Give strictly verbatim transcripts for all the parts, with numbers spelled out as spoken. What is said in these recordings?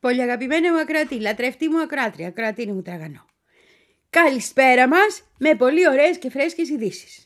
Πολύ αγαπημένη μου ακροατή, λατρευτή μου ακροάτρια, ακροατίνη μου τραγανό. Καλησπέρα μας με πολύ ωραίες και φρέσκες ειδήσεις.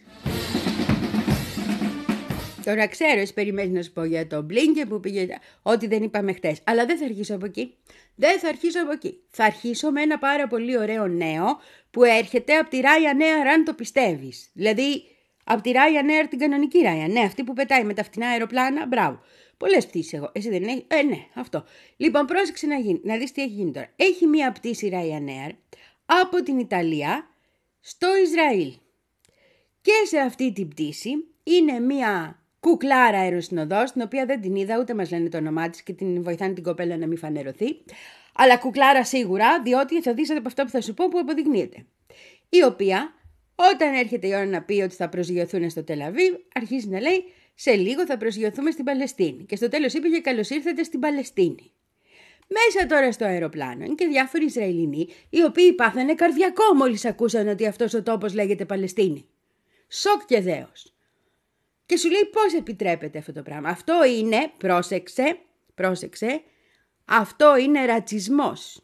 Τώρα ξέρω, εσύ περιμένεις να σου πω για το Blinken που πήγε, ό,τι δεν είπαμε χτες. Αλλά δεν θα αρχίσω από εκεί. Δεν θα αρχίσω από εκεί. Θα αρχίσω με ένα πάρα πολύ ωραίο νέο που έρχεται από τη Ryanair, αν το πιστεύεις. Δηλαδή, από τη Ryanair, την κανονική Ryanair. Ναι, αυτή που πετάει με τα φτηνά αεροπλάνα. Μπράβο. Πολλές πτήσεις εγώ. Εσύ δεν έχει. Ε, ναι, αυτό. Λοιπόν, πρόσεξε να, γίνει, να δεις τι έχει γίνει τώρα. Έχει μία πτήση Ryanair από την Ιταλία στο Ισραήλ. Και σε αυτή την πτήση είναι μία κουκλάρα αεροσυνοδός, την οποία δεν την είδα, ούτε μας λένε το όνομά της και την βοηθάνε την κοπέλα να μην φανερωθεί. Αλλά κουκλάρα σίγουρα, διότι θα δεις από αυτό που θα σου πω που αποδεικνύεται. Η οποία, όταν έρχεται η ώρα να πει ότι θα προσγειωθούν στο Τελαβίβ, αρχίζει να λέει σε λίγο θα προσγειωθούμε στην Παλαιστίνη. Και στο τέλος είπε και καλώς ήρθατε στην Παλαιστίνη. Μέσα τώρα στο αεροπλάνο είναι και διάφοροι Ισραηλινοί, οι οποίοι πάθανε καρδιακό μόλις ακούσαν ότι αυτός ο τόπος λέγεται Παλαιστίνη. Σοκ και δέος. Και σου λέει πώς επιτρέπεται αυτό το πράγμα. Αυτό είναι, πρόσεξε, πρόσεξε, αυτό είναι ρατσισμός.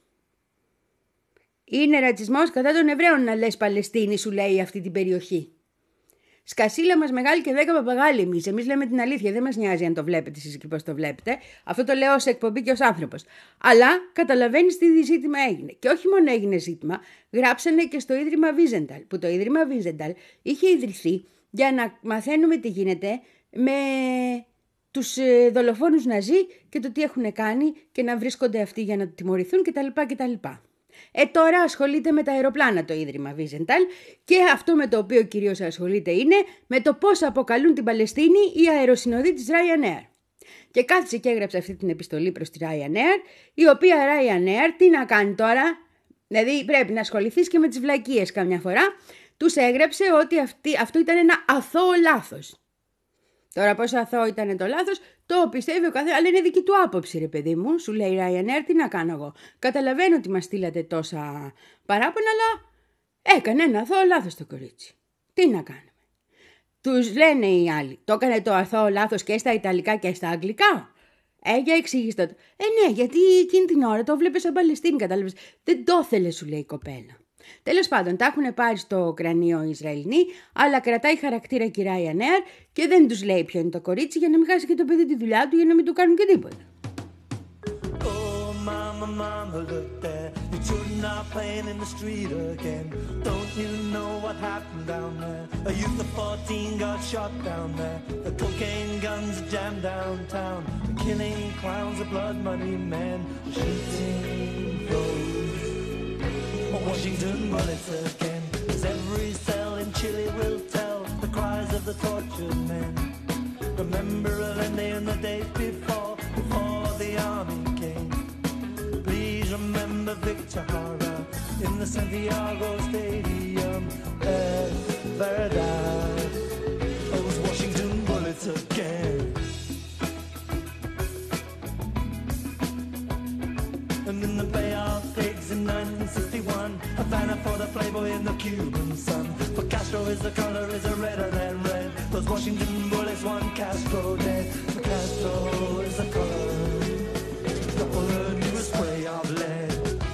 Είναι ρατσισμός κατά των Εβραίων να λες Παλαιστίνη, σου λέει αυτή την περιοχή. Σκασίλα μας μεγάλη και δέκα παπαγάλοι εμείς. Εμείς λέμε την αλήθεια, δεν μας νοιάζει αν το βλέπετε εσείς και πώς το βλέπετε. Αυτό το λέω ως εκπομπή και ως άνθρωπος. Αλλά καταλαβαίνεις τι ζήτημα έγινε. Και όχι μόνο έγινε ζήτημα, γράψανε και στο Ίδρυμα Βίζενταλ, που το Ίδρυμα Βίζενταλ είχε ιδρυθεί για να μαθαίνουμε τι γίνεται με τους δολοφόνους Ναζί και το τι έχουν κάνει και να βρίσκονται αυτοί για να τιμωρηθούν κτλ. κτλ. Ε, τώρα ασχολείται με τα αεροπλάνα το Ίδρυμα Βίζενταλ και αυτό με το οποίο κυρίως ασχολείται είναι με το πώς αποκαλούν την Παλαιστίνη οι αεροσυνοδοί της Ryanair. Και κάθισε και έγραψε αυτή την επιστολή προς τη Ryanair, η οποία Ryanair τι να κάνει τώρα, δηλαδή πρέπει να ασχοληθείς και με τις βλακίες καμιά φορά, τους έγραψε ότι αυτή, αυτό ήταν ένα αθώο λάθος. Τώρα πόσο αθώο ήταν το λάθος, το πιστεύει ο καθένας, αλλά είναι δική του άποψη ρε παιδί μου, σου λέει η Ryanair, τι να κάνω εγώ. Καταλαβαίνω ότι μας στείλατε τόσα παράπονα, αλλά έκανε ένα αθώο λάθος το κορίτσι. Τι να κάνουμε. Τους λένε οι άλλοι, το έκανε το αθώο λάθος και στα Ιταλικά και στα Αγγλικά. Ε, για εξηγήστε το. Ε, ναι, γιατί εκείνη την ώρα το βλέπεις σαν Παλαιστίνη, κατάλαβες. Δεν το ήθελε, σου λέει η κοπέλα. Τέλος πάντων, τα έχουν πάρει στο κρανίο οι Ισραηλινοί, αλλά κρατάει χαρακτήρα και η Ryanair και δεν τους λέει ποιο είναι το κορίτσι για να μην χάσει και το παιδί τη δουλειά του για να μην του κάνουν και τίποτα. Oh, mama, mama, look there. The children are playing in the street again. Don't you know what happened down there? A youth of fourteen got shot down there. The cocaine guns are jammed downtown. The killing clowns, the blood money men, shooting those. Washington bullets again, as every cell in Chile will tell the cries of the tortured men. Remember Allende in the days before, before the army came. Please remember Victor Jara in the Santiago Stadium. Ever died those Washington bullets again. And in the Bay of Pigs in nineteen sixty-one, Havana for the playboy in the Cuban sun. For Castro is the color is a redder than red. Those Washington bullets want Castro dead. For Castro is the color, the color new spray of lead.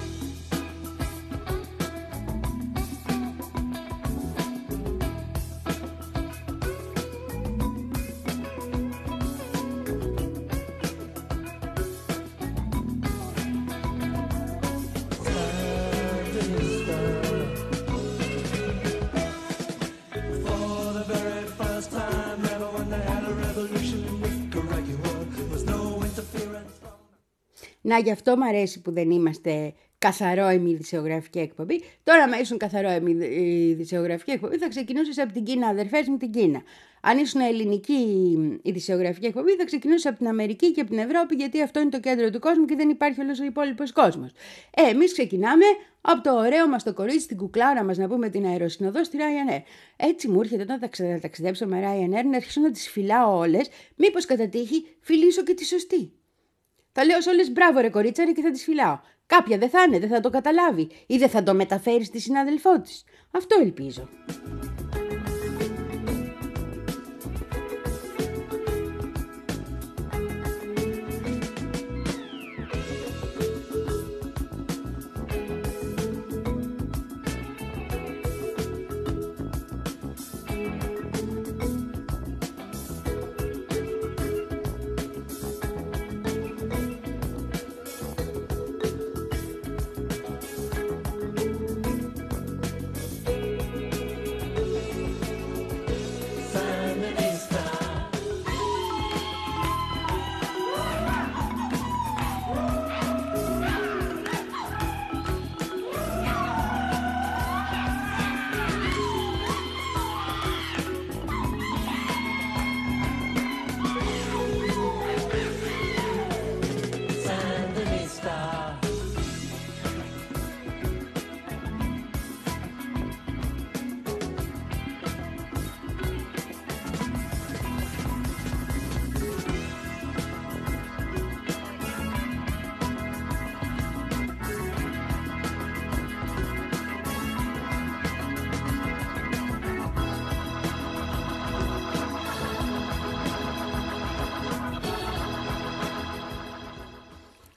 Να, γι' αυτό μου αρέσει που δεν είμαστε καθαρόιμη ειδησιογραφική εκπομπή. Τώρα, άμα ήσουν καθαρόιμη ειδησιογραφική εκπομπή, θα ξεκινούσες από την Κίνα, αδερφές μου, την Κίνα. Αν ήσουν ελληνική ειδησιογραφική εκπομπή, θα ξεκινούσες από την Αμερική και από την Ευρώπη, γιατί αυτό είναι το κέντρο του κόσμου και δεν υπάρχει όλος ο υπόλοιπος κόσμος. Ε, εμείς ξεκινάμε από το ωραίο μας το κορίτσι, την κουκλάρα μας, να πούμε την αεροσυνοδό στη Ryanair. Έτσι μου έρχεται όταν θα ταξιδέψω με Ryanair να αρχίσω να τις φυλάω όλες, μήπως κατά τύχη φιλήσω και τη σωστή. Θα λέω σε όλες μπράβο ρε κορίτσαρε και θα τις φυλάω. Κάποια δεν θα είναι, δεν θα το καταλάβει ή δεν θα το μεταφέρει στη συνάδελφό της. Αυτό ελπίζω.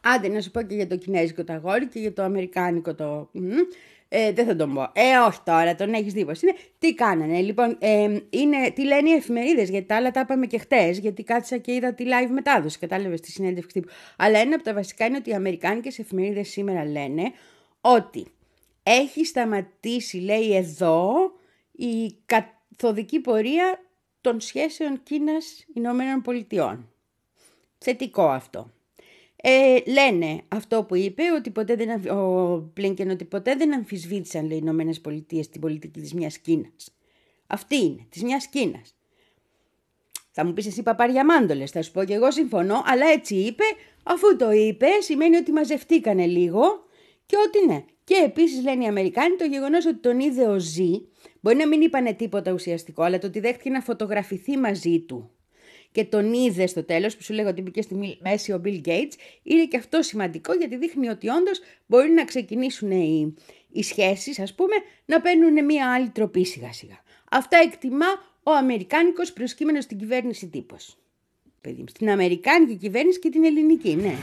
Άντε να σου πω και για το κινέζικο το αγόρι και για το αμερικάνικο το... Ε, δεν θα τον πω. Ε, όχι τώρα, τον έχεις δει πως είναι. Τι κάνανε, λοιπόν, ε, είναι, τι λένε οι εφημερίδες, γιατί τα άλλα τα είπαμε και χτες, γιατί κάτσα και είδα τη live μετάδοση, κατάλαβες, τη συνέντευξη τύπου. Αλλά ένα από τα βασικά είναι ότι οι αμερικάνικες εφημερίδες σήμερα λένε ότι έχει σταματήσει, λέει εδώ, η καθοδική πορεία των σχέσεων Κίνας-Ηνωμένων Πολιτειών. Θετικό αυτό. Ε, λένε αυτό που είπε, ότι ποτέ δεν, ο Μπλίνκεν, ότι ποτέ δεν αμφισβήτησαν, λέει, οι Ηνωμένες Πολιτείες την πολιτική της μιας Κίνας. Αυτή είναι, της μιας Κίνας. Θα μου πεις εσύ παπαριαμάντολες, θα σου πω και εγώ συμφωνώ, αλλά έτσι είπε, αφού το είπε σημαίνει ότι μαζευτήκανε λίγο και ότι ναι. Και επίσης λένε οι Αμερικάνοι το γεγονός ότι τον είδε ο Ζι, μπορεί να μην είπανε τίποτα ουσιαστικό, αλλά το ότι δέχτηκε να φωτογραφηθεί μαζί του και τον είδε στο τέλος, που σου λέγω ότι μπήκε στη μέση ο Bill Gates, είναι και αυτό σημαντικό γιατί δείχνει ότι όντως μπορεί να ξεκινήσουν οι, οι σχέσεις, ας πούμε, να παίρνουν μια άλλη τροπή σιγά σιγά. Αυτά εκτιμά ο αμερικάνικος προσκύμενος στην κυβέρνηση τύπος. Παιδί μου, στην αμερικάνικη κυβέρνηση και την ελληνική, ναι.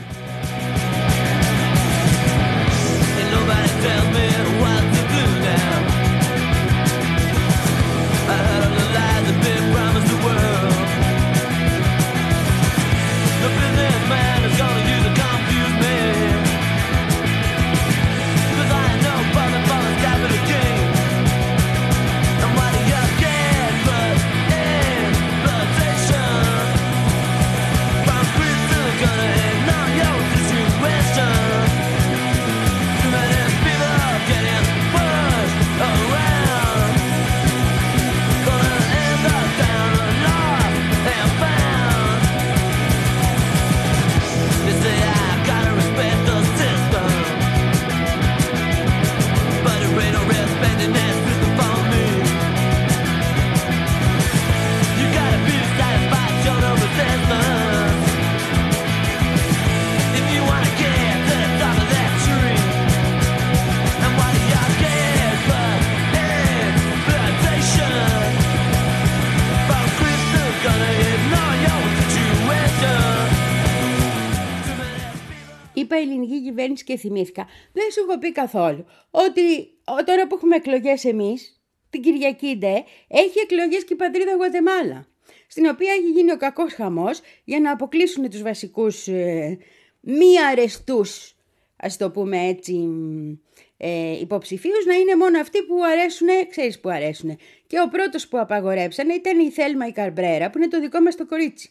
Είπα ελληνική κυβέρνηση και θυμήθηκα. Δεν σου έχω πει καθόλου ότι τώρα που έχουμε εκλογές εμείς, την Κυριακή ντε, έχει εκλογές και η πατρίδα Γουατεμάλα, στην οποία έχει γίνει ο κακός χαμός για να αποκλείσουν τους βασικούς ε, μη αρεστούς, ας το πούμε έτσι, ε, υποψηφίους, να είναι μόνο αυτοί που αρέσουν, ξέρεις που αρέσουν. Και ο πρώτος που απαγορέψανε ήταν η Θέλμα η Καρμπρέρα, που είναι το δικό μας το κορίτσι.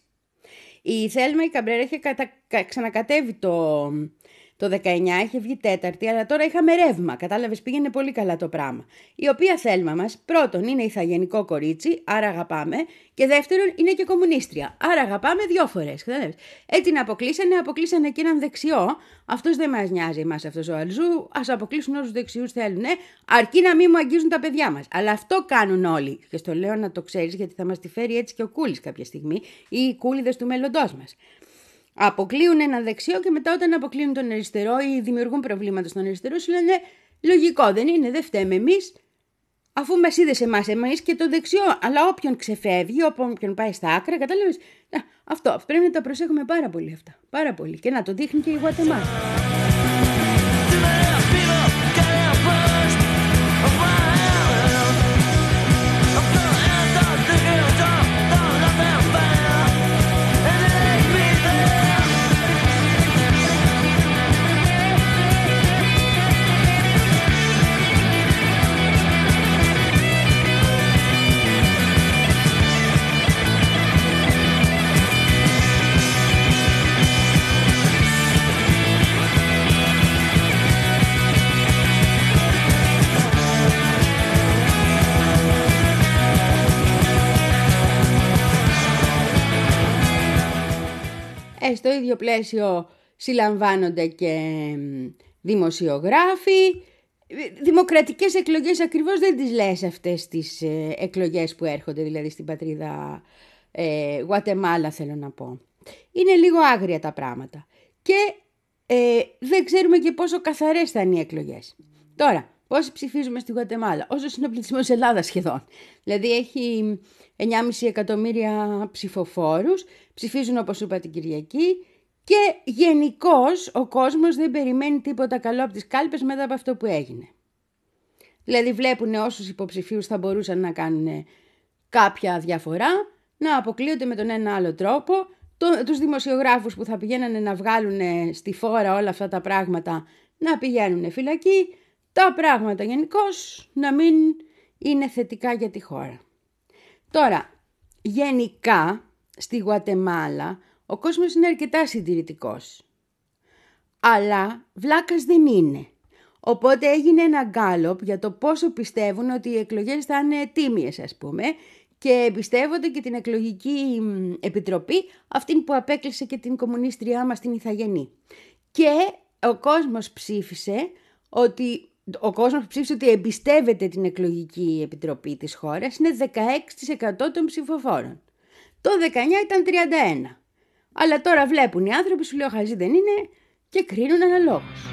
Η Θέλμα η Καμπρέρα είχε κατα... ξανακατέβει το... το δεκαεννιά, είχε βγει τέταρτη, αλλά τώρα είχαμε ρεύμα. Κατάλαβες, πήγαινε πολύ καλά το πράγμα. Η οποία Θέλμα μας, πρώτον, είναι ηθαγενικό κορίτσι, άρα αγαπάμε, και δεύτερον, είναι και κομμουνίστρια. Άρα αγαπάμε δύο φορές. Κατάλαβες. Έτσι να αποκλείσανε, αποκλείσανε και έναν δεξιό. Αυτός δεν μας νοιάζει εμάς, αυτός ο Αλζού. Ας αποκλείσουν όσους δεξιούς θέλουν, αρκεί να μην μου αγγίζουν τα παιδιά μας. Αλλά αυτό κάνουν όλοι. Και στο λέω να το ξέρεις, γιατί θα μας τη φέρει έτσι και ο Κούλης κάποια στιγμή, ή οι κούλιδες του μέλλοντός μας. Αποκλείουν ένα δεξιό και μετά όταν αποκλείουν τον αριστερό ή δημιουργούν προβλήματα στον αριστερό, σου λένε λογικό δεν είναι, δεν φταίμε εμείς, αφού μας είδες εμάς εμείς και το δεξιό. Αλλά όποιον ξεφεύγει, όποιον πάει στα άκρα, κατάλαβες. Αυτό πρέπει να τα προσέχουμε πάρα πολύ αυτά. Πάρα πολύ. Και να το δείχνει και η Γουατεμάλα. Ε, στο ίδιο πλαίσιο συλλαμβάνονται και δημοσιογράφοι. Δημοκρατικές εκλογές ακριβώς δεν τις λες αυτές τις ε, εκλογές που έρχονται, δηλαδή στην πατρίδα ε, Γουατεμάλα θέλω να πω. Είναι λίγο άγρια τα πράγματα. Και ε, δεν ξέρουμε και πόσο καθαρές θα είναι οι εκλογές. Τώρα, πόσοι ψηφίζουμε στη Γουατεμάλα, όσο είναι ο πληθυσμός Ελλάδας σχεδόν. Δηλαδή έχει εννιά κόμμα πέντε εκατομμύρια ψηφοφόρους, ψηφίζουν όπως είπα την Κυριακή Και γενικώς ο κόσμος δεν περιμένει τίποτα καλό από τις κάλπες μετά από αυτό που έγινε. Δηλαδή βλέπουν όσους υποψηφίους θα μπορούσαν να κάνουν κάποια διαφορά, να αποκλείονται με τον ένα άλλο τρόπο, το, τους δημοσιογράφους που θα πηγαίνανε να βγάλουν στη φόρα όλα αυτά τα πράγματα να πηγαίνουν φυλακή, τα πράγματα γενικώς να μην είναι θετικά για τη χώρα. Τώρα, γενικά στη Γουατεμάλα ο κόσμος είναι αρκετά συντηρητικός, αλλά βλάκας δεν είναι. Οπότε έγινε ένα γκάλοπ για το πόσο πιστεύουν ότι οι εκλογές θα είναι τίμιες, ας πούμε, και εμπιστεύονται και την εκλογική επιτροπή, αυτήν που απέκλεισε και την κομμουνίστριά μας την Ιθαγενή. Και ο κόσμος ψήφισε ότι, ο κόσμος ψήφισε ότι εμπιστεύεται την εκλογική επιτροπή της χώρας, είναι δεκαέξι τοις εκατό των ψηφοφόρων. Το δεκαεννιά ήταν τριάντα ένα τοις εκατό. Αλλά τώρα βλέπουν οι άνθρωποι, σου λέω χαζί δεν είναι, και κρίνουν αναλόγως.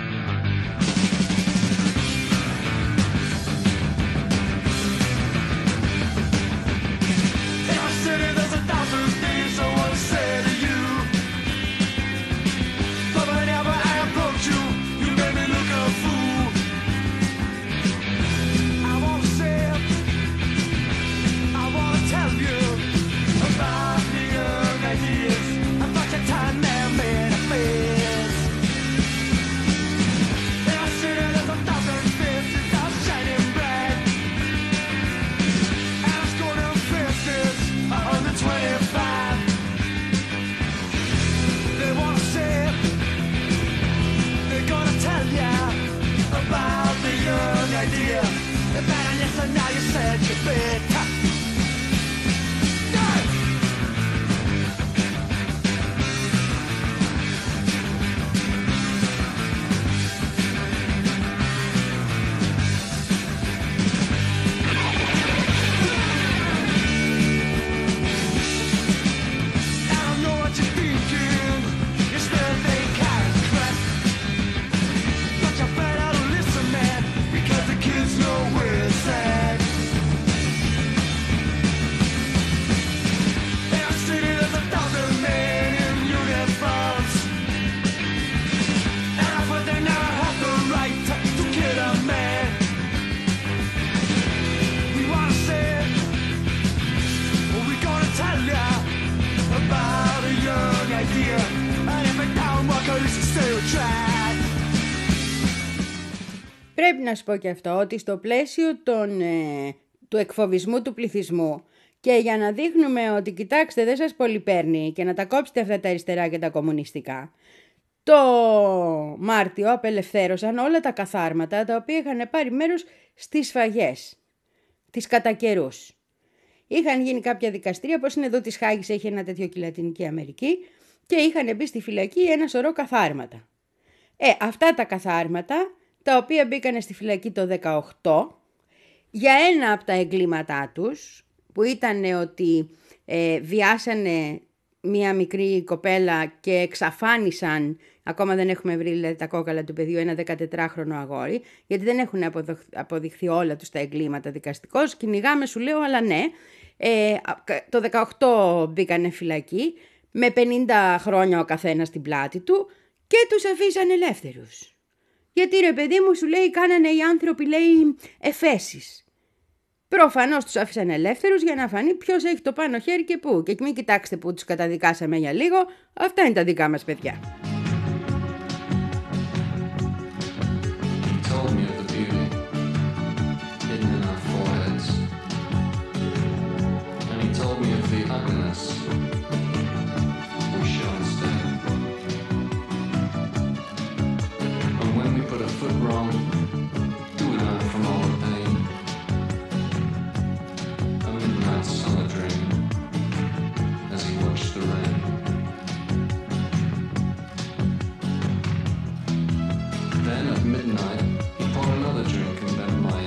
Πρέπει να σου πω και αυτό, ότι στο πλαίσιο των, ε, του εκφοβισμού του πληθυσμού και για να δείχνουμε ότι κοιτάξτε δεν σας πολύ παίρνει και να τα κόψετε αυτά τα αριστερά και τα κομμουνιστικά, το Μάρτιο απελευθέρωσαν όλα τα καθάρματα τα οποία είχαν πάρει μέρος στις σφαγές, τις κατά καιρούς. Είχαν γίνει κάποια δικαστήρια, όπως είναι εδώ της Χάγης, έχει ένα τέτοιο και η Λατινική Αμερική, και είχαν μπει στη φυλακή ένα σωρό καθάρματα. Ε, αυτά τα καθάρματα, τα οποία μπήκανε στη φυλακή το δεκαοκτώ, για ένα από τα εγκλήματά τους, που ήταν ότι ε, βιάσανε μία μικρή κοπέλα και εξαφάνισαν, ακόμα δεν έχουμε βρει δηλαδή, τα κόκαλα του παιδιού, ένα δεκατετράχρονο αγόρι, γιατί δεν έχουν αποδειχθεί όλα τους τα εγκλήματα δικαστικώς. Κυνηγάμε σου λέω, αλλά ναι. Ε, το δεκαοκτώ μπήκανε φυλακή, με πενήντα χρόνια ο καθένας στην πλάτη του, και τους αφήσαν ελεύθερους. Γιατί ρε παιδί μου, σου λέει, κάνανε οι άνθρωποι, λέει, εφέσεις. Προφανώς τους άφησαν ελεύθερους για να φανεί ποιος έχει το πάνω χέρι και πού. Και μην κοιτάξτε που τους καταδικάσαμε για λίγο, αυτά είναι τα δικά μας παιδιά.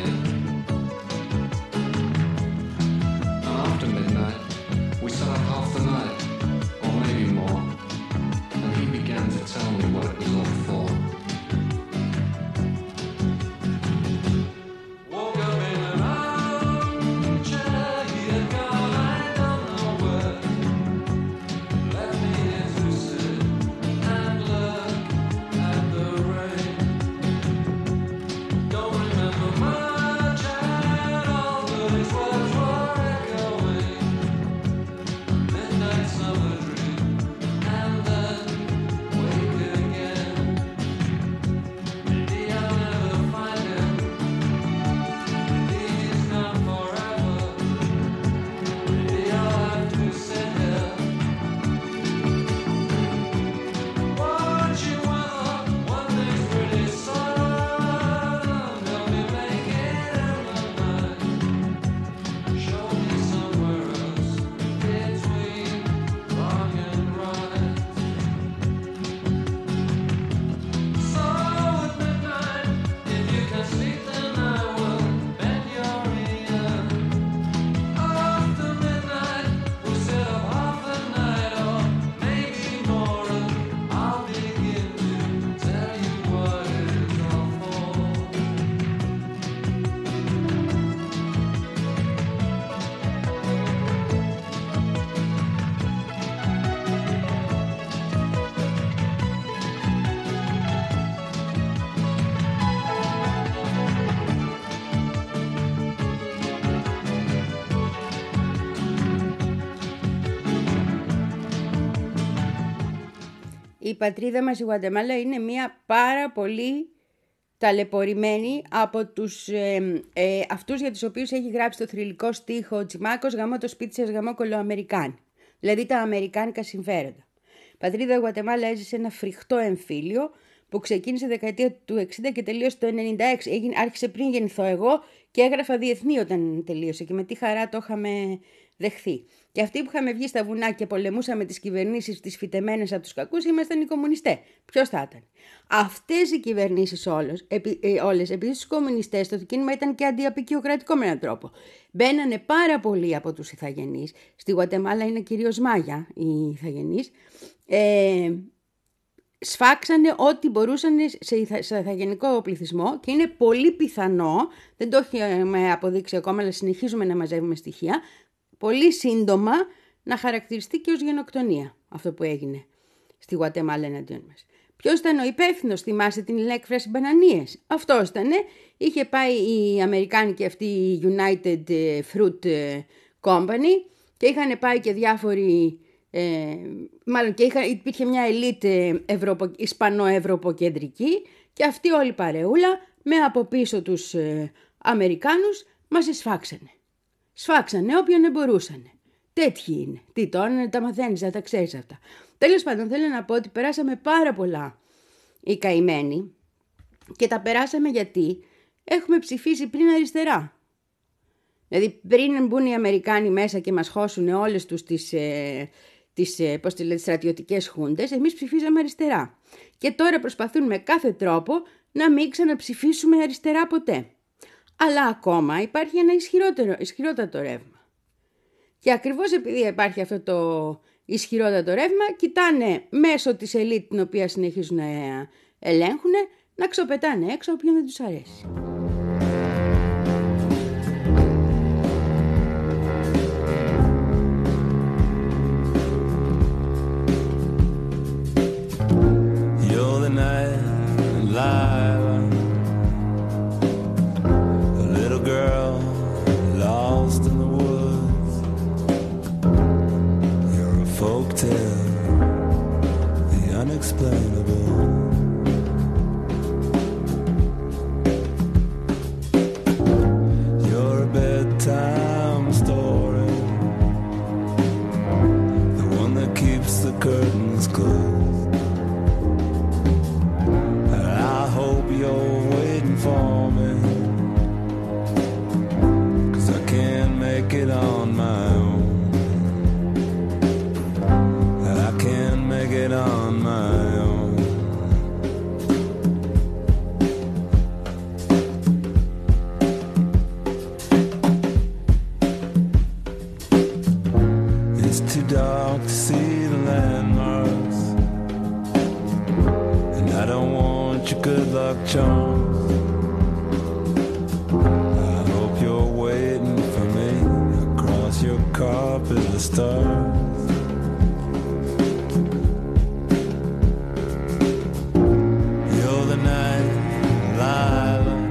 Half η πατρίδα μας η Γουατεμάλα είναι μια πάρα πολύ ταλαιπωρημένη από τους, ε, ε, αυτούς για τους οποίους έχει γράψει το θρυλικό στίχο ο Τσιμάκος «Γαμώ το σπίτι σας, γαμώ κολοαμερικάνοι». Δηλαδή τα αμερικάνικα συμφέροντα. Η πατρίδα Γουατεμάλα έζησε ένα φρικτό εμφύλιο που ξεκίνησε δεκαετία του εξήντα και τελείωσε το ενενήντα έξι. Έγινε, άρχισε πριν γεννηθώ εγώ και έγραφα διεθνή όταν τελείωσε και με τι χαρά το είχαμε δεχθεί. Και αυτοί που είχαμε βγει στα βουνά και πολεμούσαμε τις κυβερνήσεις τις φυτεμένες από τους κακούς ήμασταν οι κομμουνιστές. Ποιος θα ήταν? Αυτές οι κυβερνήσεις όλες, επί, ε, όλες επειδή στους κομμουνιστές το κίνημα ήταν και αντιαπικιοκρατικό με έναν τρόπο. Μπαίνανε πάρα πολλοί από τους ηθαγενείς. Στη Γουατεμάλα είναι κυρίως Μάγια οι ηθαγενείς. Ε, σφάξανε ό,τι μπορούσαν σε ηθαγενικό πληθυσμό και είναι πολύ πιθανό, δεν το έχουμε αποδείξει ακόμα αλλά συνεχίζουμε να μαζεύουμε στοιχεία, πολύ σύντομα να χαρακτηριστεί και ως γενοκτονία αυτό που έγινε στη Γουατεμάλα εναντίον μας. Ποιος ήταν ο υπεύθυνος, θυμάστε την έκφραση μπανανίες? Αυτός ήτανε, είχε πάει η αμερικάνικη αυτή η United Fruit Company και είχαν πάει και διάφοροι, ε, μάλλον και είχα, υπήρχε μια ελίτ ευρωπο, ισπανο-ευρωποκεντρική και αυτή όλη παρεούλα με από πίσω τους ε, Αμερικάνους μας εσφάξανε. Σφάξανε όποιον μπορούσαν. Τέτοιοι είναι. Τι τώρα, τα μαθαίνεις, θα τα ξέρεις αυτά. Τέλος πάντων, θέλω να πω ότι περάσαμε πάρα πολλά οι καημένοι και τα περάσαμε γιατί έχουμε ψηφίσει πριν αριστερά. Δηλαδή πριν μπουν οι Αμερικάνοι μέσα και μας χώσουν όλες τους τις, ε, τις, ε, πώς τη λέτε, στρατιωτικές χούντες, εμείς ψηφίζαμε αριστερά. Και τώρα προσπαθούν με κάθε τρόπο να μην ξαναψηφίσουμε αριστερά ποτέ. Αλλά ακόμα υπάρχει ένα ισχυρότερο, ισχυρότατο ρεύμα. Και ακριβώς επειδή υπάρχει αυτό το ισχυρότατο ρεύμα, κοιτάνε μέσω της ελίτ την οποία συνεχίζουν να ελέγχουν, να ξοπετάνε έξω όποιον δεν τους αρέσει. You're the night light, a little girl lost in the woods. You're a folktale, the unexplainable. You're a bedtime story, the one that keeps the curtains closed. And I hope you're waiting for me, 'cause I can't make it on my own. I can't make it on my own. It's too dark to see the landmarks, and I don't want your good luck charms. I hope you're waiting for me across your carpet of stars. You're the night lilac,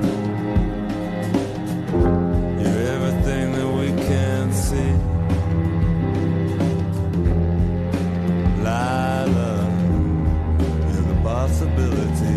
you're everything that we can't see. Lila, you're the possibility.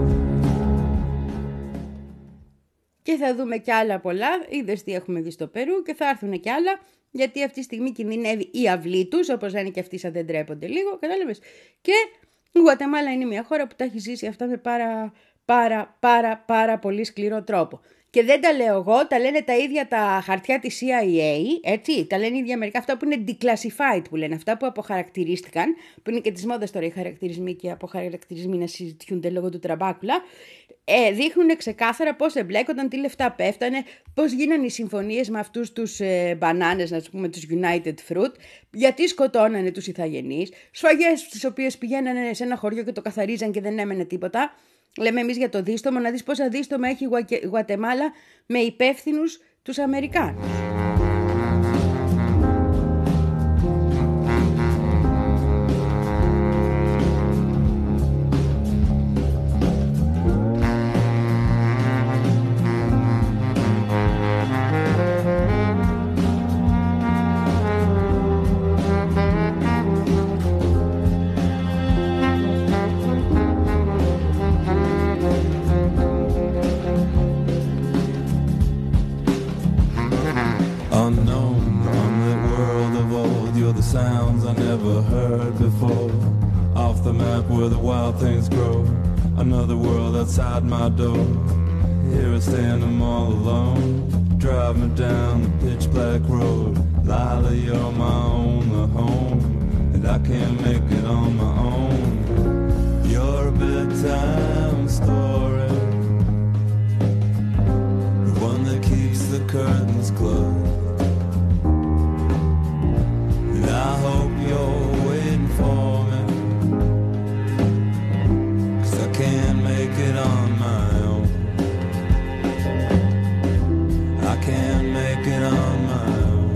Και θα δούμε κι άλλα πολλά. Είδες τι έχουμε δει στο Περού και θα έρθουν κι άλλα, γιατί αυτή τη στιγμή κινδυνεύει η αυλή τους, όπως λένε και αυτοί σαν δεν τρέπονται λίγο, κατάλαβες. Και η Γουατεμάλα είναι μια χώρα που τα έχει ζήσει αυτά με πάρα πάρα πάρα πάρα πολύ σκληρό τρόπο. Και δεν τα λέω εγώ, τα λένε τα ίδια τα χαρτιά της σι άι έι, έτσι, τα λένε οι ίδια μερικά, αυτά που είναι declassified που λένε, αυτά που αποχαρακτηρίστηκαν, που είναι και της μόδας τώρα οι χαρακτηρισμοί και οι αποχαρακτηρισμοί να συζητιούνται λόγω του τραμπάκουλα, ε, δείχνουν ξεκάθαρα πώς εμπλέκονταν, τι λεφτά πέφτανε, πώς γίνανε οι συμφωνίες με αυτούς τους ε, μπανάνες, να πούμε τους United Fruit, γιατί σκοτώνανε τους ηθαγενείς, σφαγές στις οποίες πηγαίνανε σε ένα χωριό και το καθαρίζαν και δεν έμενε τίποτα. Λέμε εμείς για το δίστομο, να δεις πόσα δίστομα έχει η Γουατεμάλα με υπεύθυνους τους Αμερικάνους. trees grow, another world outside my door. Here I stand, I'm all alone. Drive me down the pitch black road. Lila, you're my only home, and I can't make it on my own. You're a bedtime story, the one that keeps the curtains closed. And I hope you're waiting for me, 'cause I can't make it on my own. I can't make it on my own.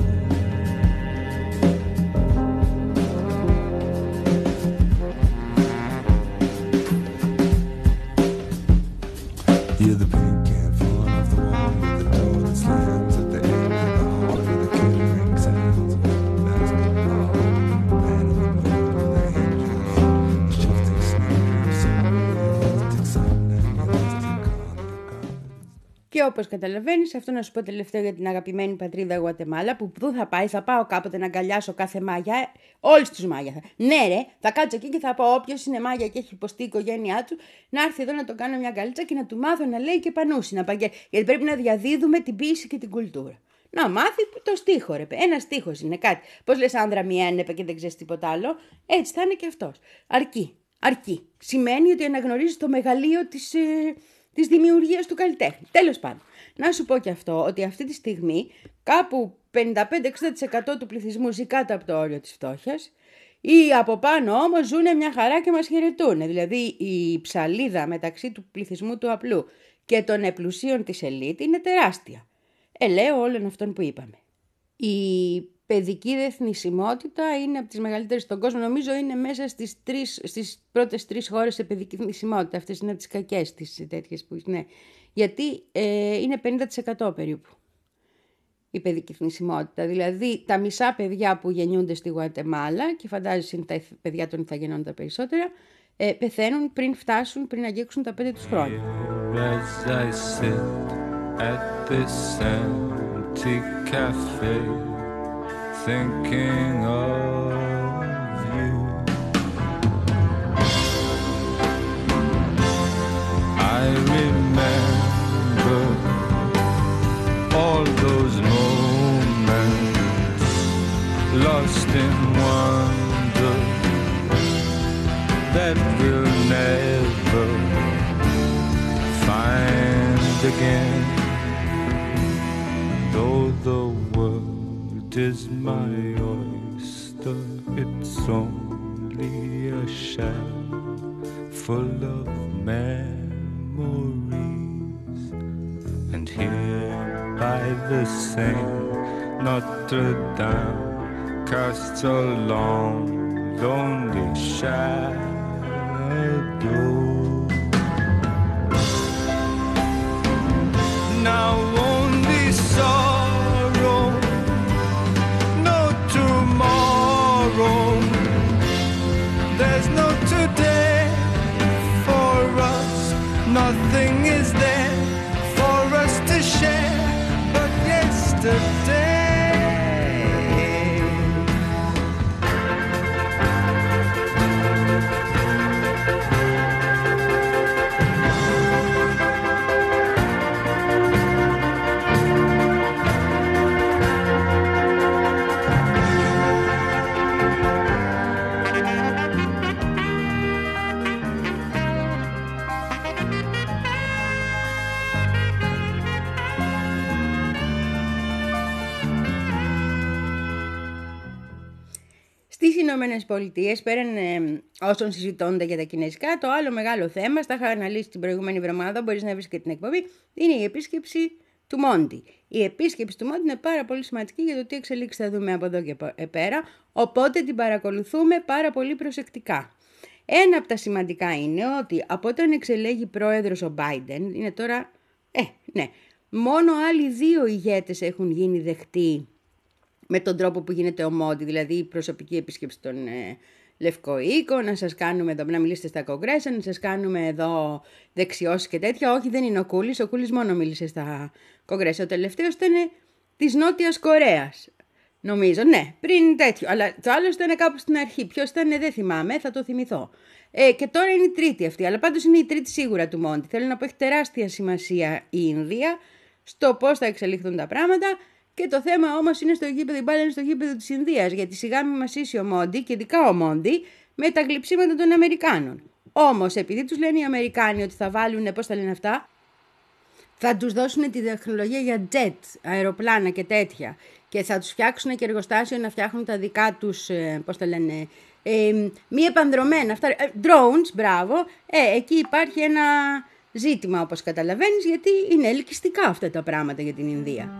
You're the paint can falling off the wall, you're the door that slams at the end of the hall, you're the catering sounds of basketball, man in the mood with the angels, the shifting sneaker of some realistic Sunday, realistic color. Και όπως καταλαβαίνεις, αυτό να σου πω τελευταίο για την αγαπημένη πατρίδα Γουατεμάλα, που πού θα πάει, θα πάω κάποτε να αγκαλιάσω κάθε Μάγια, όλους τους Μάγια. Ναι, ρε, θα κάτσω εκεί και θα πω: όποιος είναι Μάγια και έχει υποστεί η οικογένειά του, να έρθει εδώ να το κάνω μια γκαλίτσα και να του μάθω να λέει και πανούσι, να παγγέλει. Γιατί πρέπει να διαδίδουμε την ποίηση και την κουλτούρα. Να μάθει το στίχο, ρε. Ένα στίχο είναι κάτι. Πώς λες, άνδρα μία ένεπε και δεν ξέρει τίποτα άλλο. Έτσι θα είναι και αυτός. Αρκεί. Αρκεί. Σημαίνει ότι αναγνωρίζει το μεγαλείο της. Ε... της δημιουργίας του καλλιτέχνη. Τέλος πάντων, να σου πω και αυτό, ότι αυτή τη στιγμή κάπου πενήντα πέντε με εξήντα τοις εκατό του πληθυσμού ζει κάτω από το όριο της φτώχειας, ή από πάνω όμως ζουν μια χαρά και μας χαιρετούν. Δηλαδή η ψαλίδα μεταξύ του πληθυσμού του απλού και των επλουσίων της ελίτ είναι τεράστια. Ε, λέω όλων αυτών που είπαμε. Η παιδική δεθνησιμότητα είναι από τις μεγαλύτερες στον κόσμο. Νομίζω είναι μέσα στις, τρεις, στις πρώτες τρεις χώρες σε παιδική θνησιμότητα. Αυτές είναι από τις κακές τις τέτοιες που είναι. Γιατί ε, είναι πενήντα τοις εκατό περίπου η παιδική θνησιμότητα. Δηλαδή τα μισά παιδιά που γεννιούνται στη Γουατεμάλα, και φαντάζεσαι είναι τα παιδιά των ηθαγενών τα περισσότερα, ε, πεθαίνουν πριν φτάσουν, πριν αγγίξουν τα πέντε τους χρόνια. Thinking of you, I remember all those moments lost in wonder that we'll never find again, though the world is my oyster, it's only a shell full of memories. And here by the Seine, Notre Dame casts a long, lonely shadow. Now only sorrow, there's no today for us, nothing is there for us to share but yesterday. Στις Ηνωμένες Πολιτείες, πέραν ε, όσων συζητώνται για τα κινέζικα, το άλλο μεγάλο θέμα, στα είχα αναλύσει την προηγούμενη εβδομάδα, μπορείς να βρεις και την εκπομπή, είναι η επίσκεψη του Μόντι. Η επίσκεψη του Μόντι είναι πάρα πολύ σημαντική για το τι εξελίξεις θα δούμε από εδώ και πέρα, οπότε την παρακολουθούμε πάρα πολύ προσεκτικά. Ένα από τα σημαντικά είναι ότι από όταν εξελέγει πρόεδρος ο Biden, είναι τώρα, ε, ναι, μόνο άλλοι δύο ηγέτες έχουν γίνει δεκτοί με τον τρόπο που γίνεται ο Μόντι, δηλαδή η προσωπική επίσκεψη των ε, Λευκό Οίκο, να σας κάνουμε εδώ, να μιλήσετε στα κογκρέσα, να σας κάνουμε εδώ δεξιώσεις και τέτοια. Όχι, δεν είναι ο Κούλης, ο Κούλης μόνο μίλησε στα κογκρέσα. Ο τελευταίος ήταν της Νότιας Κορέας, νομίζω, ναι, πριν τέτοιο. Αλλά το άλλο ήταν κάπου στην αρχή. Ποιος ήταν, δεν θυμάμαι, θα το θυμηθώ. Ε, και τώρα είναι η τρίτη αυτή, αλλά πάντως είναι η τρίτη σίγουρα του Μόντι. Θέλω να πω, έχει τεράστια σημασία η Ινδία στο πώς θα εξελιχθούν τα πράγματα. Και το θέμα όμως είναι στο γήπεδο, η μπάλα είναι στο γήπεδο της Ινδίας, γιατί σιγά μην μασίσει ο Μόντι, και ειδικά ο Μόντι, με τα γλυψίματα των Αμερικάνων. Όμως, επειδή τους λένε οι Αμερικάνοι ότι θα βάλουν, πώς θα λένε αυτά, θα τους δώσουν τη τεχνολογία για jet, αεροπλάνα και τέτοια, και θα τους φτιάξουν και εργοστάσιο να φτιάχνουν τα δικά τους, πώς τα λένε, ε, μη επανδρομένα, αυτά, ε, drones, μπράβο, ε, εκεί υπάρχει ένα ζήτημα, όπως καταλαβαίνεις, γιατί είναι ελκυστικά αυτά τα πράγματα για την Ινδία.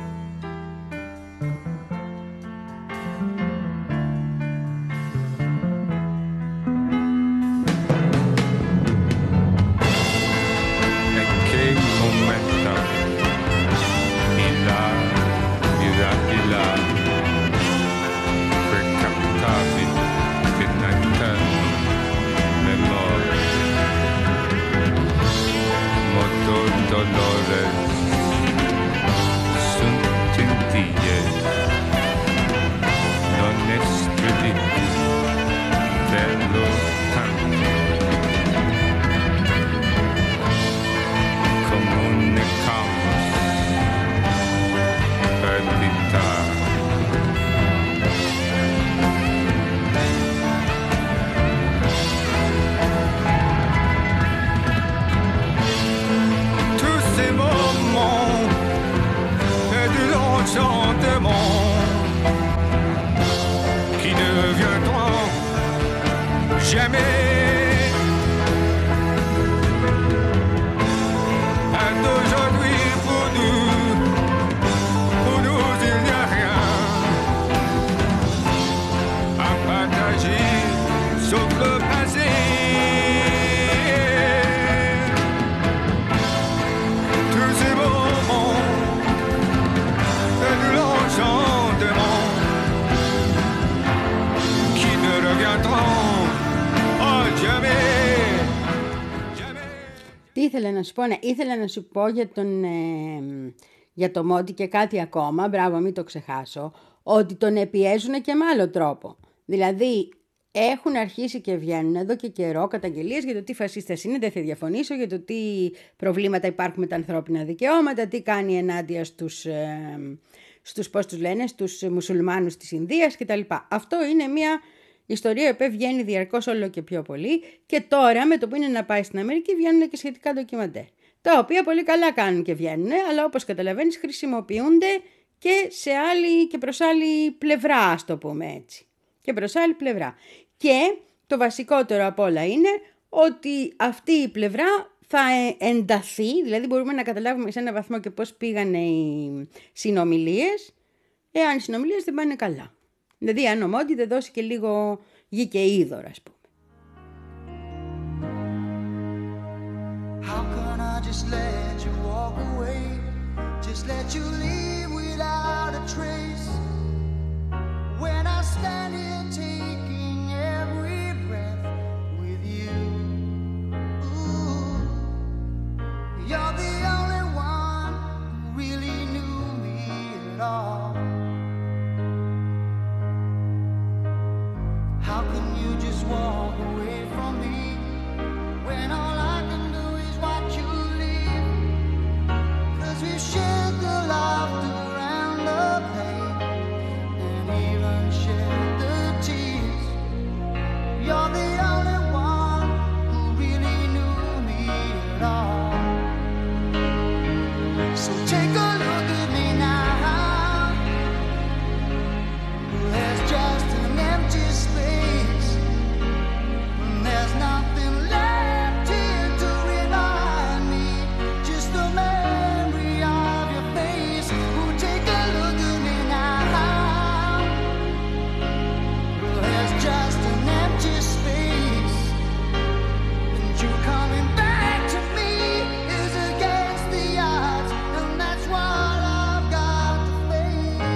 Τι ήθελα να σου πω, ναι, ήθελα να σου πω για τον, ε, για το Μόντι και κάτι ακόμα, μπράβο, μην το ξεχάσω, ότι τον επιέζουν και με άλλο τρόπο. Δηλαδή, έχουν αρχίσει και βγαίνουν εδώ και καιρό καταγγελίες για το τι φασίστας είναι, δεν θα διαφωνήσω, για το τι προβλήματα υπάρχουν με τα ανθρώπινα δικαιώματα, τι κάνει ενάντια στους, ε, στους πώς τους λένε, στους μουσουλμάνους της Ινδίας κτλ. Αυτό είναι μια ιστορία που βγαίνει διαρκώς όλο και πιο πολύ, και τώρα με το που είναι να πάει στην Αμερική βγαίνουν και σχετικά ντοκιμαντέρ. Τα οποία πολύ καλά κάνουν και βγαίνουν, αλλά όπως καταλαβαίνεις χρησιμοποιούνται και, σε άλλη, και προς άλλη πλευρά, ας το πούμε έτσι. Και προς άλλη πλευρά. Και το βασικότερο απ' όλα είναι ότι αυτή η πλευρά θα ενταθεί, δηλαδή μπορούμε να καταλάβουμε σε έναν βαθμό και πώς πήγανε οι συνομιλίες, εάν οι συνομιλίες δεν πάνε καλά. Δηλαδή αν ο Μόντι δεν δώσει και λίγο γη και είδωρα, ας πούμε. How can I just let you walk away? Just let you leave without a trace. When I stand here taking every breath with you. Ooh, you're the only one who really knew me at all. How can you just walk away from me when all I can do is watch you leave? 'Cause we've shared the laughter and the pain, and even shared the tears. You're the only one who really knew me at all. So take a look at me now. There's just an empty space. There's nothing left here to remind me. Just the memory of your face. Oh, take a look at me now. There's just an empty space. And you coming back to me is against the odds. And that's what I've got to face.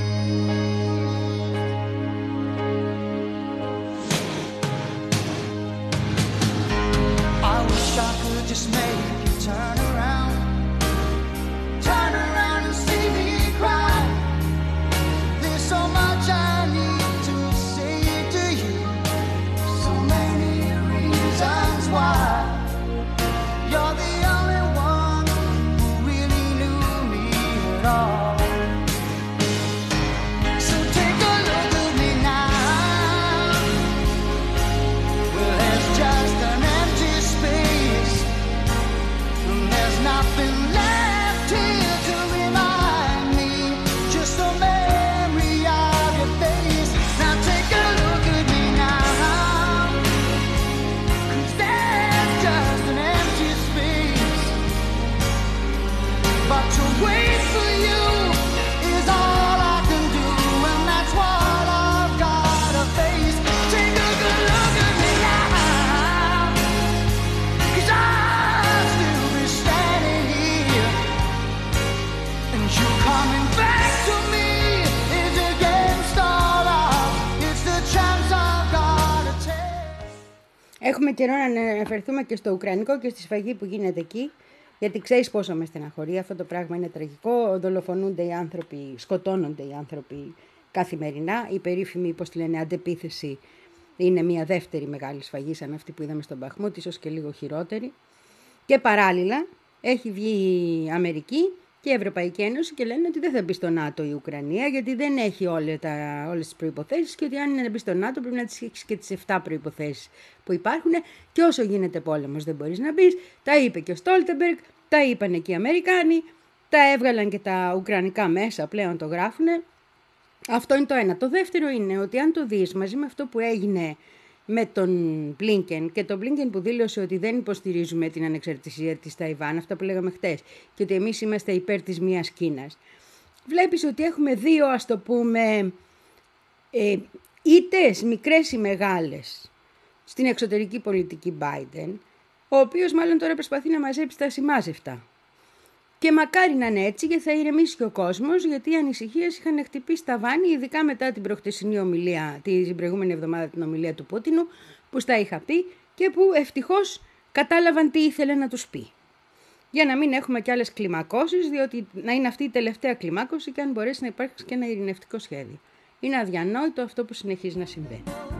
I wish I could just make you turn around. Turn around and see me cry. There's so much I need to say to you. So many reasons. Έχουμε καιρό να αναφερθούμε και στο Ουκρανικό και στη σφαγή που γίνεται εκεί, γιατί ξέρεις πόσο με στεναχωρεί. Αυτό το πράγμα είναι τραγικό. Δολοφονούνται οι άνθρωποι, σκοτώνονται οι άνθρωποι καθημερινά. Η περίφημη, πώς τη λένε, αντεπίθεση είναι μια δεύτερη μεγάλη σφαγή σαν αυτή που είδαμε στον Μπαχμούτ, ίσως και λίγο χειρότερη. Και παράλληλα έχει βγει η Αμερική και η Ευρωπαϊκή Ένωση και λένε ότι δεν θα μπει στο ΝΑΤΟ η Ουκρανία, γιατί δεν έχει όλες, τα, όλες τις προϋποθέσεις και ότι αν είναι να μπει στο ΝΑΤΟ πρέπει να τις έχεις και τις εφτά προϋποθέσεις που υπάρχουν και όσο γίνεται πόλεμος δεν μπορείς να μπεις. Τα είπε και ο Στόλτεμπεργκ, τα είπαν και οι Αμερικάνοι, τα έβγαλαν και τα ουκρανικά μέσα, πλέον το γράφουνε. Αυτό είναι το ένα. Το δεύτερο είναι ότι αν το δεις μαζί με αυτό που έγινε με τον Μπλίνκεν και τον Μπλίνκεν που δήλωσε ότι δεν υποστηρίζουμε την ανεξαρτησία της Ταϊβάν, αυτά που λέγαμε χτες, και ότι εμείς είμαστε υπέρ της μίας Κίνας, βλέπεις ότι έχουμε δύο, ας το πούμε, ε, ήττες μικρές ή μεγάλες στην εξωτερική πολιτική Biden, ο οποίος μάλλον τώρα προσπαθεί να μαζέψει τα ασημάζευτα. Και μακάρι να είναι έτσι και θα ηρεμήσει και ο κόσμος, γιατί οι ανησυχίες είχαν χτυπήσει τα βάνη, ειδικά μετά την προχτεσινή ομιλία, την προηγούμενη εβδομάδα την ομιλία του Πούτινου, που στα είχα πει και που ευτυχώς κατάλαβαν τι ήθελε να τους πει. Για να μην έχουμε κι άλλες κλιμακώσεις, διότι να είναι αυτή η τελευταία κλιμάκωση και αν μπορέσει να υπάρξει και ένα ειρηνευτικό σχέδιο. Είναι αδιανόητο αυτό που συνεχίζει να συμβαίνει.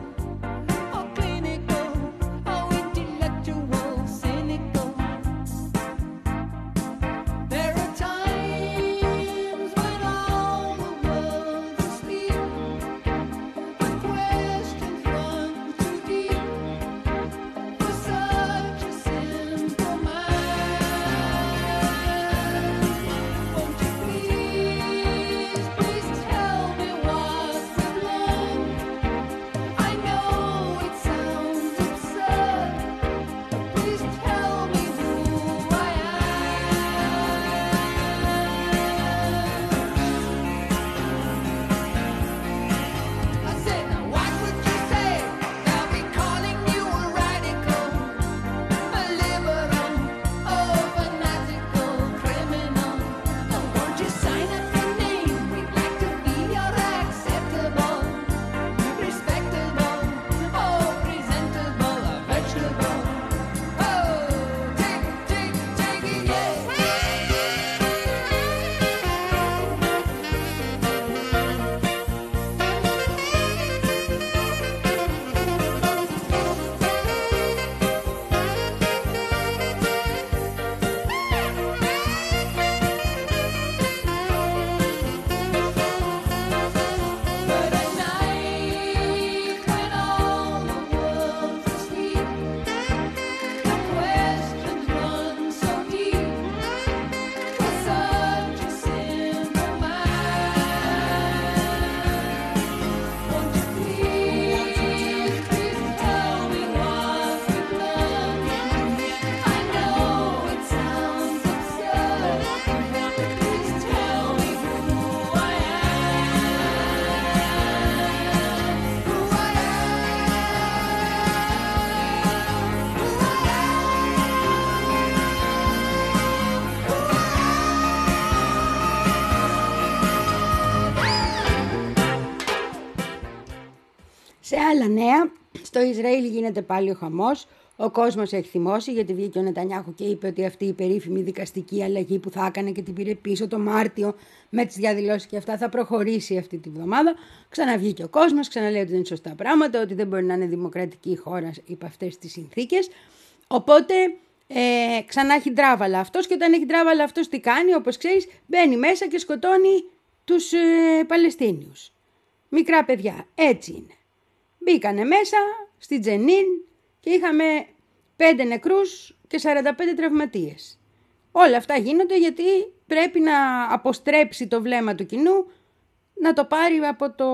Σε άλλα νέα, στο Ισραήλ γίνεται πάλι ο χαμός. Ο κόσμος έχει θυμώσει γιατί βγήκε ο Νετανιάχου και είπε ότι αυτή η περίφημη δικαστική αλλαγή που θα έκανε και την πήρε πίσω το Μάρτιο με τις διαδηλώσεις και αυτά θα προχωρήσει αυτή τη βδομάδα. Ξαναβγήκε ο κόσμος, ξαναλέει ότι δεν είναι σωστά πράγματα, ότι δεν μπορεί να είναι δημοκρατική η χώρα υπό αυτές τις συνθήκες. Οπότε ε, ξανά έχει ντράβαλα αυτός και όταν έχει ντράβαλα αυτός τι κάνει, όπως ξέρεις, μπαίνει μέσα και σκοτώνει τους ε, Παλαιστίνιους. Μικρά παιδιά, έτσι είναι. Μπήκανε μέσα στη Τζενίν και είχαμε πέντε νεκρούς και σαράντα πέντε τραυματίες. Όλα αυτά γίνονται γιατί πρέπει να αποστρέψει το βλέμμα του κοινού, να το πάρει από το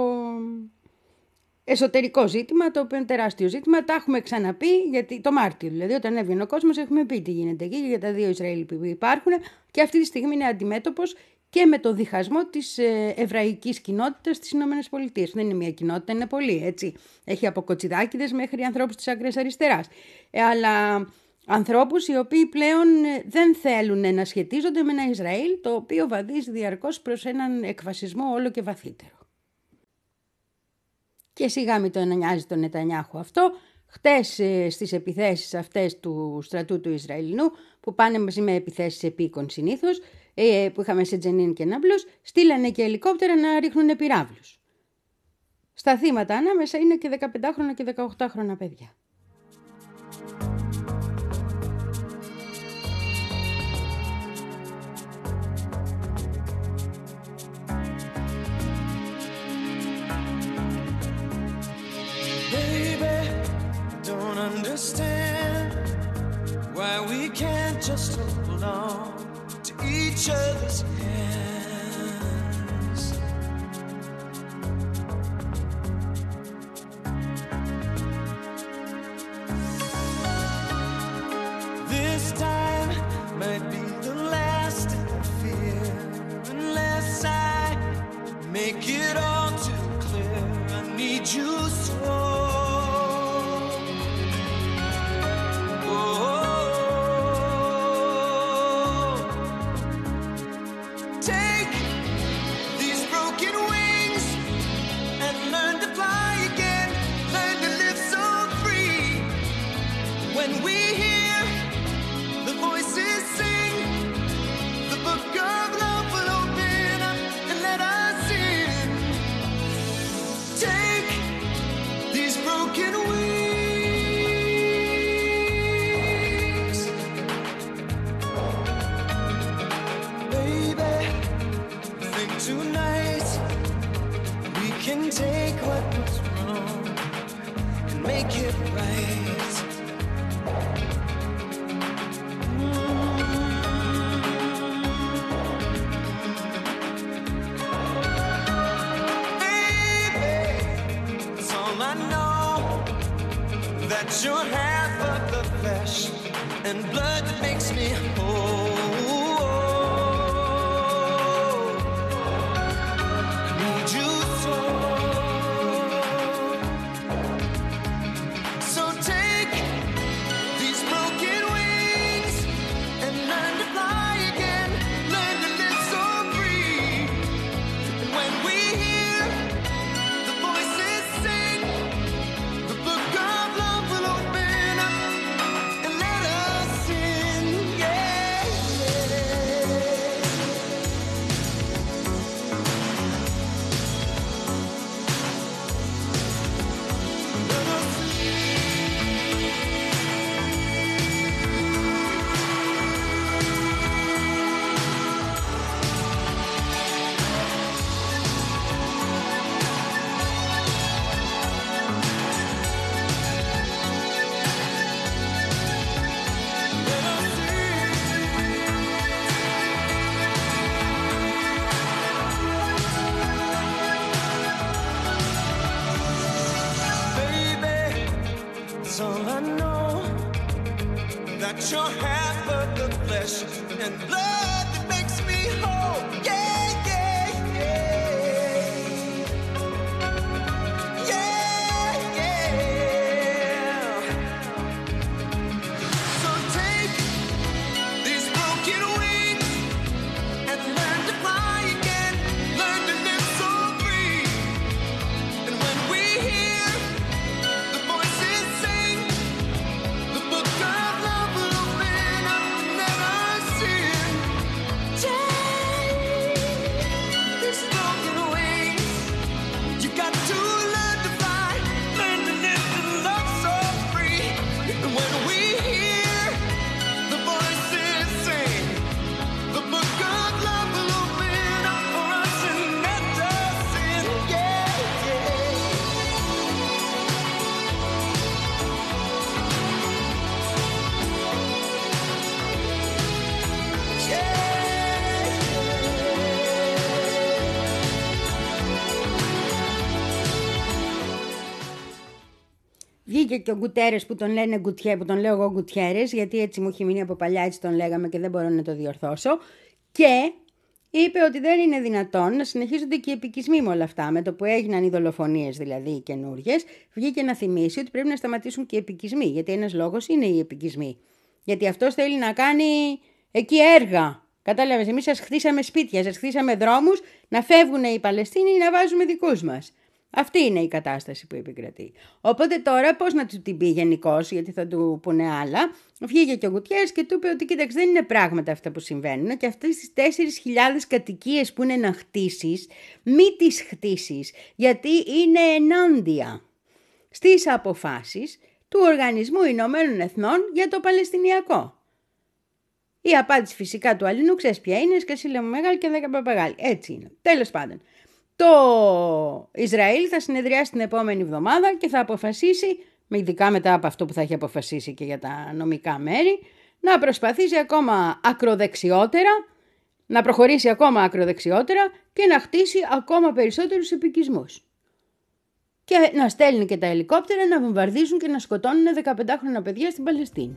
εσωτερικό ζήτημα, το οποίο είναι τεράστιο ζήτημα. Τα έχουμε ξαναπεί, γιατί το Μάρτιο, δηλαδή όταν έβγαινε ο κόσμος, έχουμε πει τι γίνεται εκεί για τα δύο Ισραήλ που υπάρχουν και αυτή τη στιγμή είναι αντιμέτωπος και με το διχασμό της εβραϊκής κοινότητας στις Ηνωμένες Πολιτείες. Δεν είναι μια κοινότητα, είναι πολύ, έτσι. Έχει από κοτσιδάκηδες μέχρι ανθρώπους της άκρης αριστεράς. Ε, αλλά ανθρώπους οι οποίοι πλέον δεν θέλουν να σχετίζονται με ένα Ισραήλ το οποίο βαδίζει διαρκώς προς έναν εκφασισμό όλο και βαθύτερο. Και σιγά μην το νοιάζει τον Νετανιάχου αυτό. χτες στις επιθέσεις αυτές του στρατού του Ισραηλινού, που πάνε μαζί με επιθέσεις επίκων συνήθως, που είχαμε σε Τζενίν και Ναμπλούς, στείλανε και ελικόπτερα να ρίχνουν πυράβλους. Στα θύματα ανάμεσα είναι και δεκαπεντάχρονα και δεκαοκτάχρονα παιδιά. Understand why we can't just hold on to each other's hands. This time might be the last I fear, unless I make it all too clear. I need you so. Take what was wrong and make it right. Mm-hmm. Baby, that's all I know, that you're half of the flesh and blood that makes me whole. You're half of the flesh and blood that makes me whole. Yeah, yeah, yeah. Yeah, yeah. So take these broken wings and learn to fly again. Learn to live so free. And when we hear the voices sing the book of love, Βγήκε και ο Γκουτέρες που τον λένε Γκουτιέ, που τον λέω εγώ Γκουτιέρες, γιατί έτσι μου έχει μείνει από παλιά, έτσι τον λέγαμε και δεν μπορώ να το διορθώσω. Και είπε ότι δεν είναι δυνατόν να συνεχίζονται και οι επικισμοί με όλα αυτά. Με το που έγιναν οι δολοφονίες δηλαδή οι καινούργιες, βγήκε να θυμίσει ότι πρέπει να σταματήσουν και οι επικισμοί. Γιατί ένας λόγος είναι οι επικισμοί. Γιατί αυτός θέλει να κάνει εκεί έργα. Κατάλαβες, εμείς σας χτίσαμε σπίτια, σας χτίσαμε δρόμους, να φεύγουν οι Παλαιστίνοι ή να βάζουμε δικούς μας. Αυτή είναι η κατάσταση που επικρατεί. Οπότε τώρα πώς να του την πει γενικώς, γιατί θα του πούνε άλλα. Βγήκε και ο Γκουτιέρες και του είπε ότι κοίταξε, δεν είναι πράγματα αυτά που συμβαίνουν και αυτές τις τέσσερις χιλιάδες κατοικίες που είναι να χτίσεις, μη τις χτίσεις, γιατί είναι ενάντια στις αποφάσεις του Οργανισμού Ηνωμένων Εθνών για το Παλαιστινιακό. Η απάντηση φυσικά του Αλληνού, ξέρεις ποια είναι, σκασίλα μου μεγάλη και δέκα παπαγάλη. Έτσι είναι. Τέλος πάντων. Το Ισραήλ θα συνεδριάσει την επόμενη εβδομάδα και θα αποφασίσει, ειδικά μετά από αυτό που θα έχει αποφασίσει και για τα νομικά μέρη, να προσπαθήσει ακόμα ακροδεξιότερα, να προχωρήσει ακόμα ακροδεξιότερα και να χτίσει ακόμα περισσότερους επικισμούς. Και να στέλνει και τα ελικόπτερα να βομβαρδίζουν και να σκοτώνουν δεκαπεντάχρονα παιδιά στην Παλαιστίνη.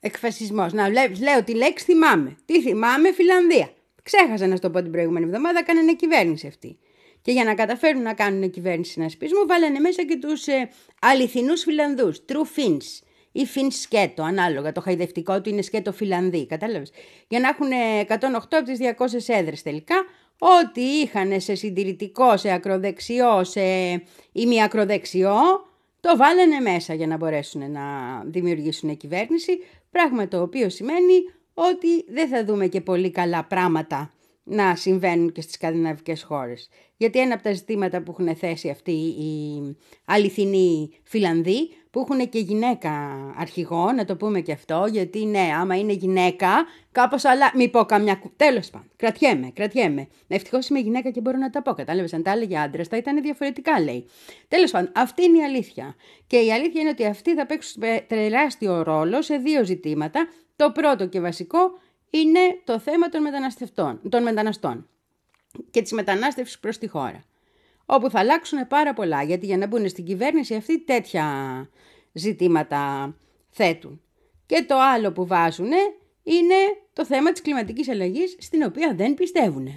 εκφασισμός. Να βλέπεις, λέω τη λέξη θυμάμαι. Τι θυμάμαι, Φιλανδία. Ξέχασα να σου το πω την προηγούμενη εβδομάδα, κάνανε κυβέρνηση αυτή. Και για να καταφέρουν να κάνουν κυβέρνηση συνασπισμού, βάλανε μέσα και τους ε, αληθινούς Φιλανδούς, true Finns ή Finns σκέτο, ανάλογα. Το χαϊδευτικό του είναι σκέτο Φιλανδί, κατάλαβες. Για να έχουν εκατόν οκτώ από τις διακόσιες έδρες τελικά, ό,τι είχαν σε συντηρητικό, σε ακροδεξιό, σε ημιακροδεξιό, το βάλανε μέσα για να μπορέσουν να δημιουργήσουν κυβέρνηση, πράγμα το οποίο σημαίνει ότι δεν θα δούμε και πολύ καλά πράγματα να συμβαίνουν και στις σκανδιναβικές χώρες. Γιατί ένα από τα ζητήματα που έχουν θέσει αυτοί οι αληθινοί Φιλανδοί, που έχουν και γυναίκα αρχηγό, να το πούμε και αυτό, γιατί ναι, άμα είναι γυναίκα, κάπως άλλα, μη πω καμιά, τέλος πάντων, κρατιέμαι, κρατιέμαι. Ευτυχώς είμαι γυναίκα και μπορώ να τα πω, κατάλαβες, αν τα έλεγε άντρας θα ήταν διαφορετικά, λέει. Τέλος πάντων, αυτή είναι η αλήθεια. Και η αλήθεια είναι ότι αυτοί θα παίξουν τεράστιο ρόλο σε δύο ζητήματα. Το πρώτο και βασικό είναι το θέμα των μεταναστευτών, των μεταναστών και της μετανάστευσης προς τη χώρα, όπου θα αλλάξουν πάρα πολλά, γιατί για να μπουν στην κυβέρνηση αυτή τέτοια ζητήματα θέτουν. Και το άλλο που βάζουν είναι το θέμα της κλιματικής αλλαγής, στην οποία δεν πιστεύουν.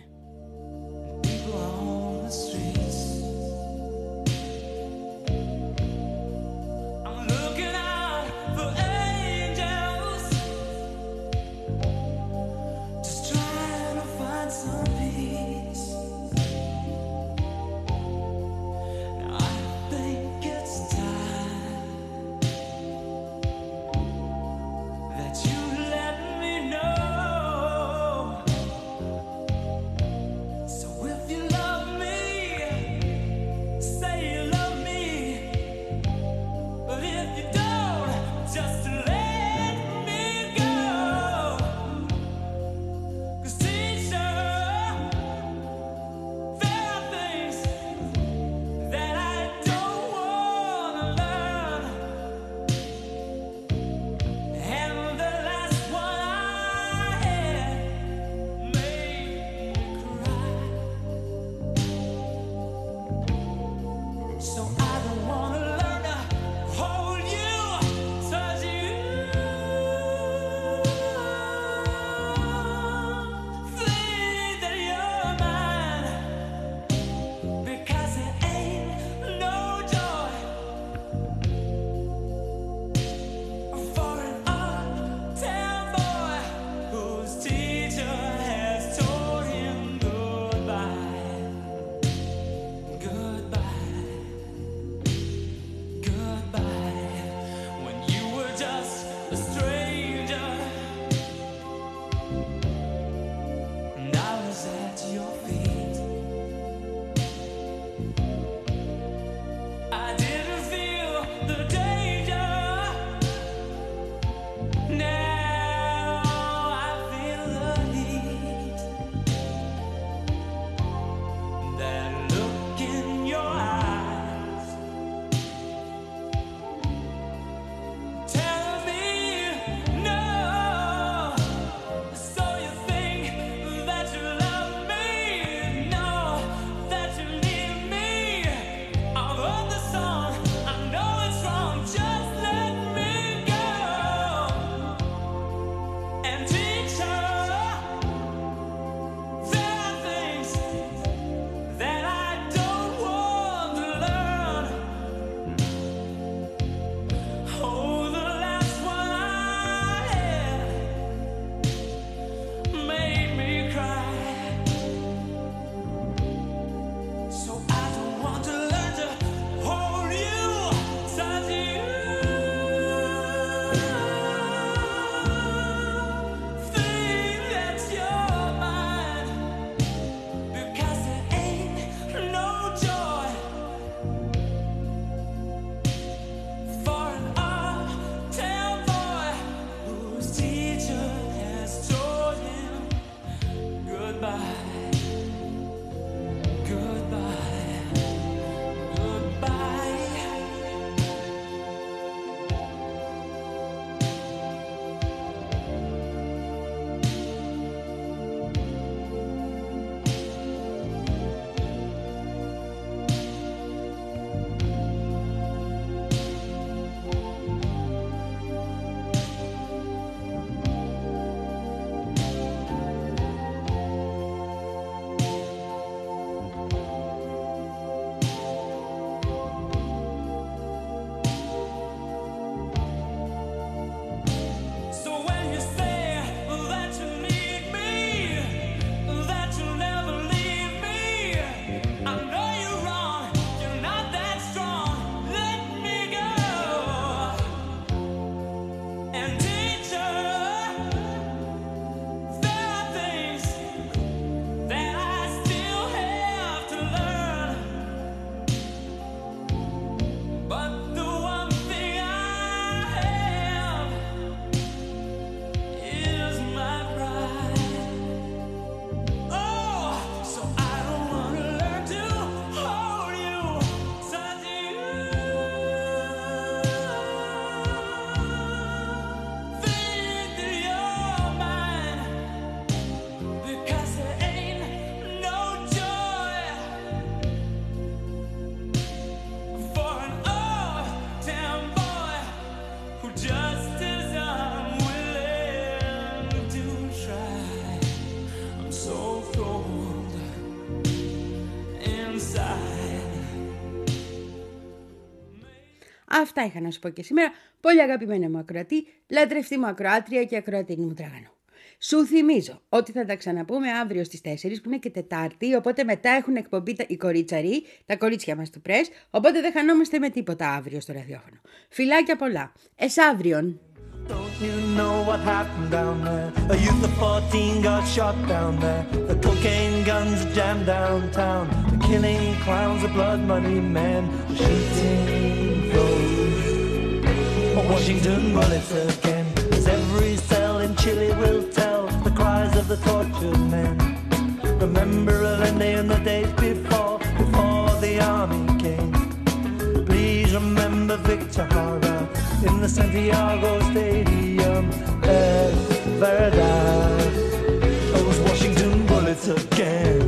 Αυτά είχα να σου πω και σήμερα. Πολύ αγαπημένα μου ακροατή, λατρευτή μου ακροάτρια και ακροατίνη μου τραγανό. Σου θυμίζω ότι θα τα ξαναπούμε αύριο στις τέσσερις που είναι και Τετάρτη, οπότε μετά έχουν εκπομπή οι κορίτσαροι, τα κορίτσια μας του Πρες, οπότε δεν χανόμαστε με τίποτα αύριο στο ραδιόφωνο. Φιλάκια πολλά. Εσαύριον. Don't you know what happened down there? A youth of fourteen got shot down there. The cocaine guns jammed downtown. The killing clowns, the blood money men, the shooting flows. Washington bullets again, as every cell in Chile will tell the cries of the tortured men. Remember Allende in the days before, before the army came. Please remember Victor Jara in the Santiago Stadium. Es verdad, those Washington bullets again.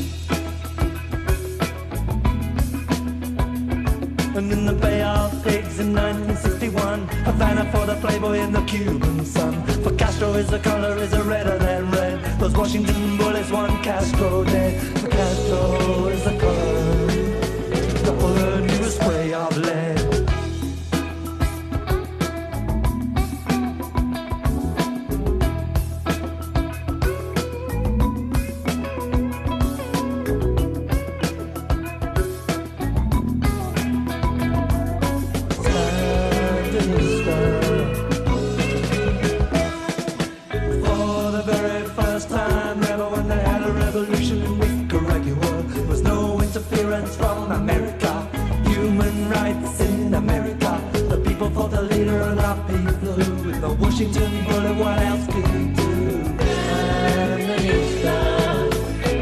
And in the Bay of Pigs in nineteen sixty-one, Havana for the Playboy and the Cuban sun. For Castro is the color is a redder than red. Those Washington bullets want Castro dead. For Castro is the color, the bullet he was spray of lead. Washington bullet, what else could he do? And then he started.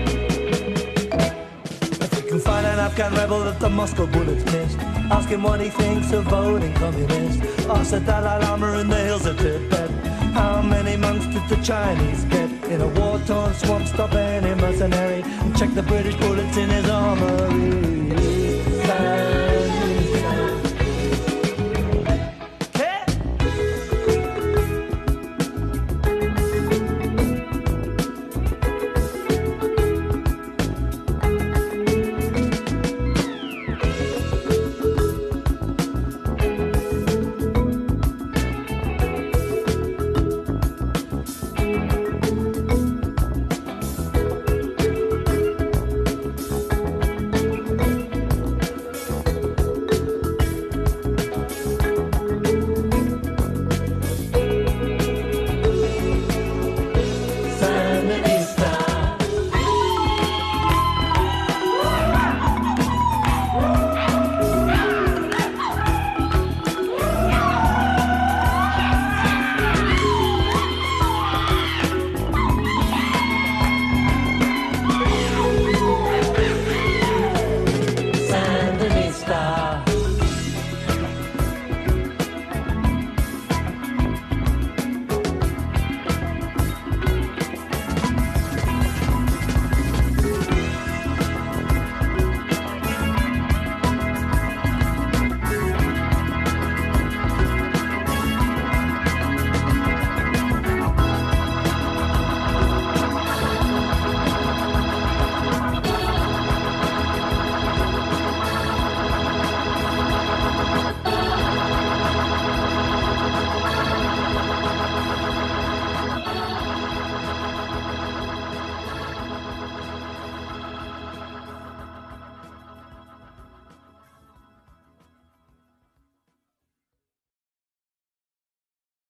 If we can find an Afghan rebel that the Moscow bullets missed, ask him what he thinks of voting communist. Ask the Dalai Lama in the hills of Tibet, how many monks did the Chinese get? In a war-torn swamp, stop any mercenary, and check the British bullets in his armory.